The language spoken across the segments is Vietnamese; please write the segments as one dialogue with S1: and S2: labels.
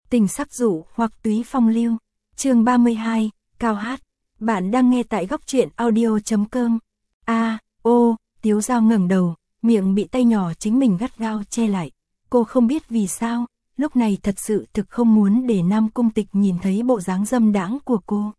S1: Tình sắc dụ hoặc túy phong lưu. Chương 32, Cao hát. Bạn đang nghe tại góc truyện audio.com. Tiếu Dao ngẩng đầu, miệng bị tay nhỏ chính mình gắt gao che lại. Cô không biết vì sao, lúc này thật sự thực không muốn để Nam Cung Tịch nhìn thấy bộ dáng dâm đãng của cô.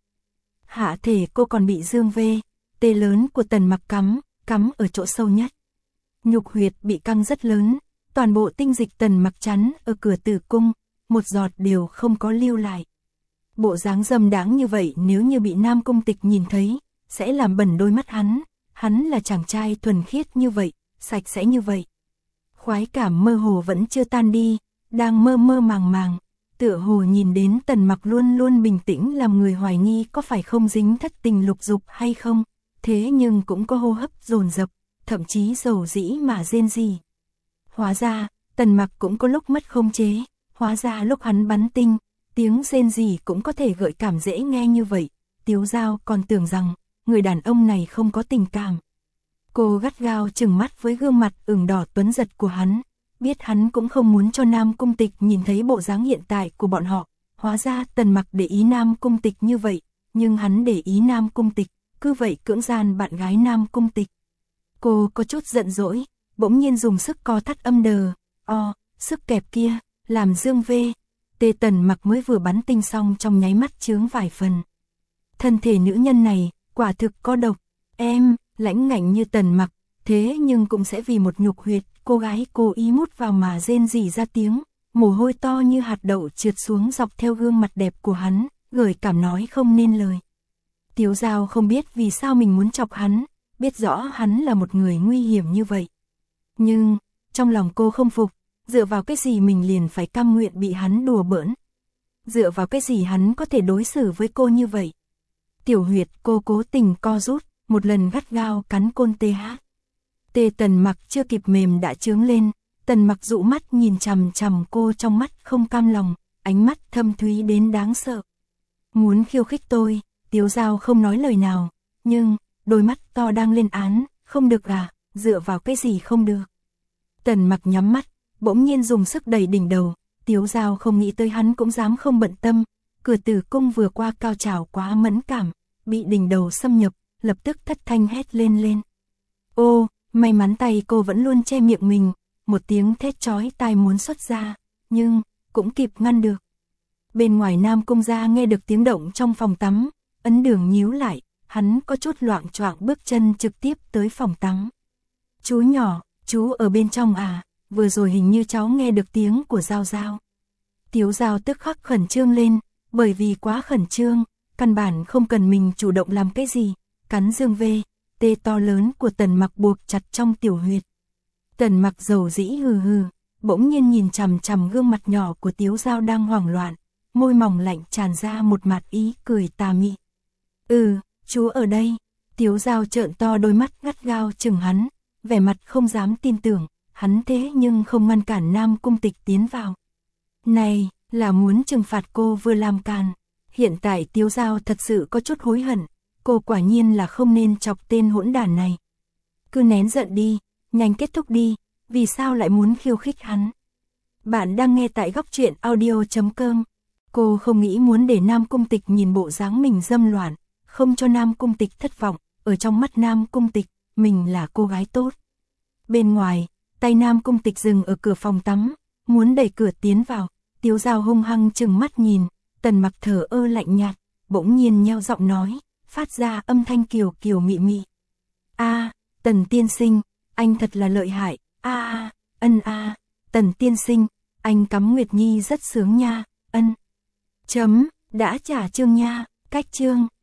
S1: Hạ thể cô còn bị dương vê, tê lớn của Tần Mặc cắm ở chỗ sâu nhất. Nhục huyệt bị căng rất lớn, toàn bộ tinh dịch Tần Mặc chắn ở cửa tử cung, một giọt đều không có lưu lại. Bộ dáng dâm đãng như vậy nếu như bị Nam Cung Tịch nhìn thấy, sẽ làm bẩn đôi mắt hắn là chàng trai thuần khiết như vậy, sạch sẽ như vậy. Khoái cảm mơ hồ vẫn chưa tan đi, đang mơ mơ màng, tựa hồ nhìn đến Tần Mặc luôn luôn bình tĩnh làm người hoài nghi có phải không dính thất tình lục dục hay không, thế nhưng cũng có hô hấp dồn dập, thậm chí dầu dĩ mà rên rỉ. Hóa ra, Tần Mặc cũng có lúc mất khống chế, hóa ra lúc hắn bắn tinh, tiếng rên rỉ cũng có thể gợi cảm dễ nghe như vậy. Tiếu Dao còn tưởng rằng, người đàn ông này không có tình cảm. Cô gắt gao trừng mắt với gương mặt ửng đỏ tuấn giật của hắn, biết hắn cũng không muốn cho Nam Cung Tịch nhìn thấy bộ dáng hiện tại của bọn họ. Hóa ra Tần Mặc để ý Nam Cung Tịch như vậy, nhưng hắn để ý Nam Cung Tịch, cứ vậy cưỡng gian bạn gái Nam Cung Tịch. Cô có chút giận dỗi, bỗng nhiên dùng sức co thắt âm đờ, sức kẹp kia, làm dương vê, tê Tần Mặc mới vừa bắn tinh xong trong nháy mắt chướng vài phần. Thân thể nữ nhân này, quả thực có độc, lãnh ngạnh như Tần Mặc, thế nhưng cũng sẽ vì một nhục huyệt, cô gái cố ý mút vào mà rên rỉ ra tiếng, mồ hôi to như hạt đậu trượt xuống dọc theo gương mặt đẹp của hắn, gợi cảm nói không nên lời. Tiếu Dao không biết vì sao mình muốn chọc hắn, biết rõ hắn là một người nguy hiểm như vậy. Nhưng, trong lòng cô không phục, dựa vào cái gì mình liền phải cam nguyện bị hắn đùa bỡn? Dựa vào cái gì hắn có thể đối xử với cô như vậy? Tiểu huyệt cô cố tình co rút, một lần gắt gao cắn côn tê Tần Mặc chưa kịp mềm đã chướng lên, Tần Mặc dụ mắt nhìn chằm chằm cô trong mắt không cam lòng, ánh mắt thâm thúy đến đáng sợ. Muốn khiêu khích tôi, Tiếu Dao không nói lời nào, nhưng, đôi mắt to đang lên án, không được à, dựa vào cái gì không được. Tần Mặc nhắm mắt, bỗng nhiên dùng sức đẩy đỉnh đầu, Tiếu Dao không nghĩ tới hắn cũng dám không bận tâm, cửa tử cung vừa qua cao trào quá mẫn cảm, bị đỉnh đầu xâm nhập, lập tức thất thanh hét lên. May mắn tay cô vẫn luôn che miệng mình, một tiếng thét chói tai muốn xuất ra, nhưng, cũng kịp ngăn được. Bên ngoài Nam Cung gia nghe được tiếng động trong phòng tắm, ấn đường nhíu lại, hắn có chút loạng choạng bước chân trực tiếp tới phòng tắm. Chú nhỏ, chú ở bên trong à, vừa rồi hình như cháu nghe được tiếng của Dao Dao. Tiếu Dao tức khắc khẩn trương lên, bởi vì quá khẩn trương, căn bản không cần mình chủ động làm cái gì, cắn dương vê, tê to lớn của Tần Mặc buộc chặt trong tiểu huyệt. Tần Mặc dầu dĩ hừ, bỗng nhiên nhìn chằm chằm gương mặt nhỏ của Tiếu Dao đang hoảng loạn, môi mỏng lạnh tràn ra một mặt ý cười tà mị. Chú ở đây. Tiếu Dao trợn to đôi mắt gắt gao chừng hắn, vẻ mặt không dám tin tưởng, hắn thế nhưng không ngăn cản Nam Cung Tịch tiến vào. Này, là muốn trừng phạt cô vừa làm càn. Hiện tại Tiếu Dao thật sự có chút hối hận, cô quả nhiên là không nên chọc tên hỗn đản này. Cứ nén giận đi, nhanh kết thúc đi, vì sao lại muốn khiêu khích hắn? Bạn đang nghe tại góc truyện audio.com. Cô không nghĩ muốn để Nam Cung Tịch nhìn bộ dáng mình dâm loạn, không cho Nam Cung Tịch thất vọng, ở trong mắt Nam Cung Tịch, mình là cô gái tốt. Bên ngoài, tay Nam Cung Tịch dừng ở cửa phòng tắm, muốn đẩy cửa tiến vào, Tiếu Dao hung hăng trừng mắt nhìn, Tần Mặc thở ơ lạnh nhạt, bỗng nhiên nheo giọng nói, phát ra âm thanh kiều kiều mị mị. Tần tiên sinh, anh thật là lợi hại, Tần tiên sinh, anh cắm Nguyệt Nhi rất sướng nha, đã trả chương nha, cách chương.